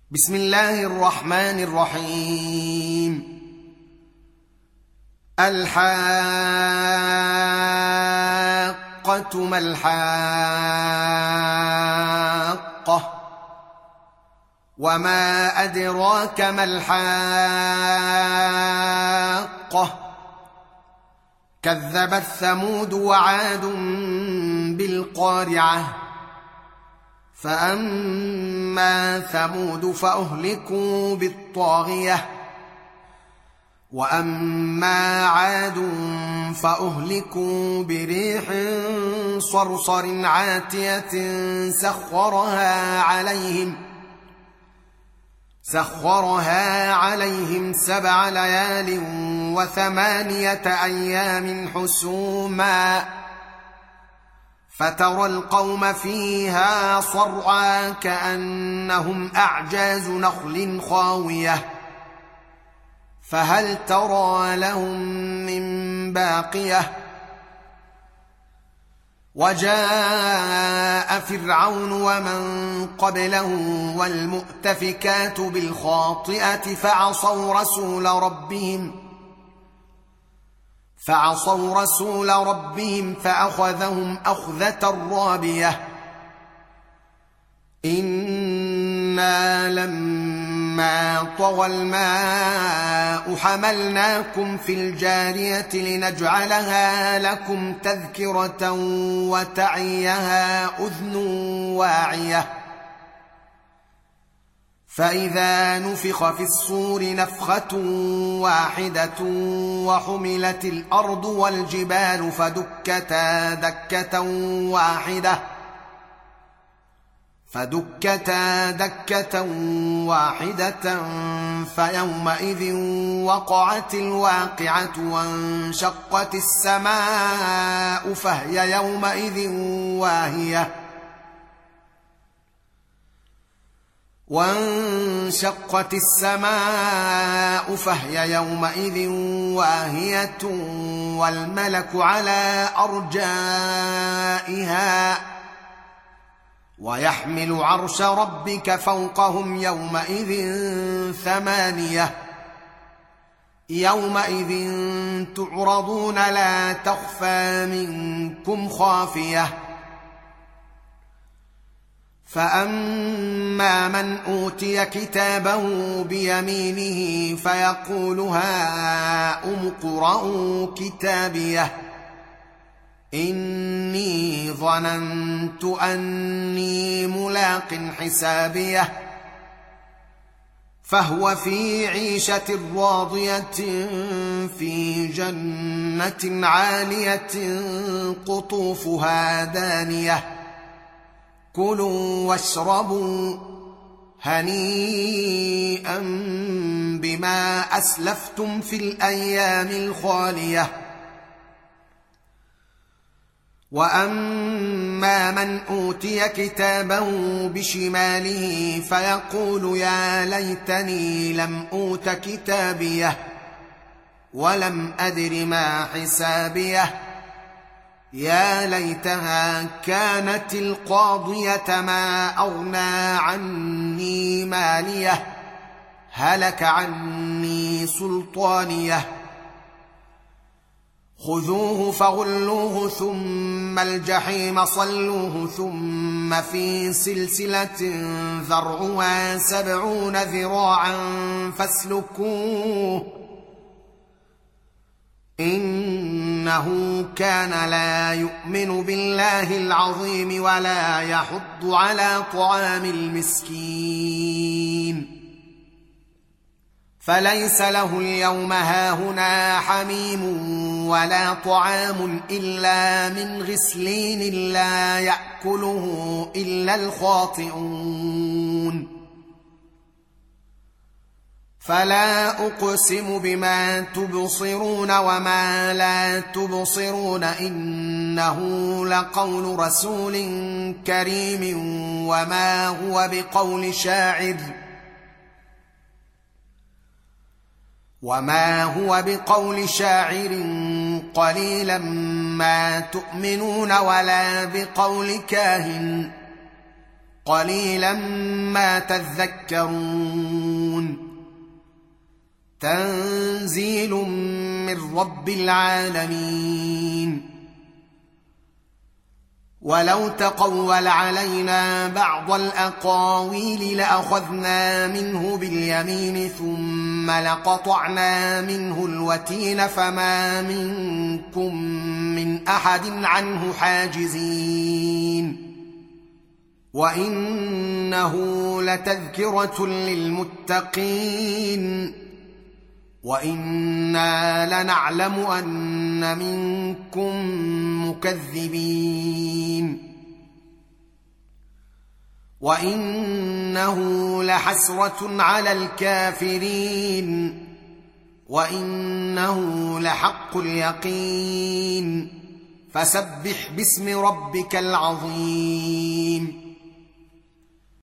بسم الله الرحمن الرحيم. الحاقة ما الحاقة وما أدراك ما الحاقة كذبت ثمود وعاد بالقارعة فأما ثمود فأهلكوا بالطاغية وأما عاد فأهلكوا بريح صرصر عاتية سخرها عليهم 7 ليال و8 أيام حسوما فترى القوم فيها صرعى كأنهم أعجاز نخل خاوية فهل ترى لهم من باقية وجاء فرعون ومن قبله والمؤتفكات بالخاطئة فعصوا رسول ربهم فأخذهم أخذة رابية إنا لما طغى الماء حملناكم في الجارية لنجعلها لكم تذكرة وتعيها أذن واعية فإذا نفخ في الصور نفخة واحدة وحملت الأرض والجبال فدكتا دكة واحدة فيومئذ وقعت الواقعة وانشقت السماء فهي يومئذ واهية والملك على أرجائها ويحمل عرش ربك فوقهم يومئذ 8 يومئذ تعرضون لا تخفى منكم خافية فأما من أوتي كتابه بيمينه فيقول هاؤم اقرءوا كتابيه إني ظننت أني ملاق حسابيه فهو في عيشة راضية في جنة عالية قطوفها دانية كلوا واشربوا هنيئا بما أسلفتم في الأيام الخالية وأما من أوتي كتابه بشماله فيقول يا ليتني لم أوت كتابيه ولم أدر ما حسابيه يا ليتها كانت القاضية ما أغنى عني ماليه هلك عني سلطانيه خذوه فغلوه ثم الجحيم صلوه ثم في سلسلة ذرعها 70 ذراعا فاسلكوه إنه كان لا يؤمن بالله العظيم ولا يحض على طعام المسكين فليس له اليوم هاهنا حميم ولا طعام إلا من غسلين لا يأكله إلا الخاطئون فلا أقسم بما تبصرون وما لا تبصرون إنه لقول رسول كريم وما هو بقول شاعر قليلا ما تؤمنون ولا بقول كاهن قليلا ما تذكرون تنزيل من رب العالمين ولو تقول علينا بعض الأقاويل لأخذنا منه باليمين ثم لقطعنا منه الوتين فما منكم من أحد عنه حاجزين وإنه لتذكرة للمتقين وإنا لنعلم أن منكم مكذبين وإنه لحسرة على الكافرين وإنه لحق اليقين فسبح باسم ربك العظيم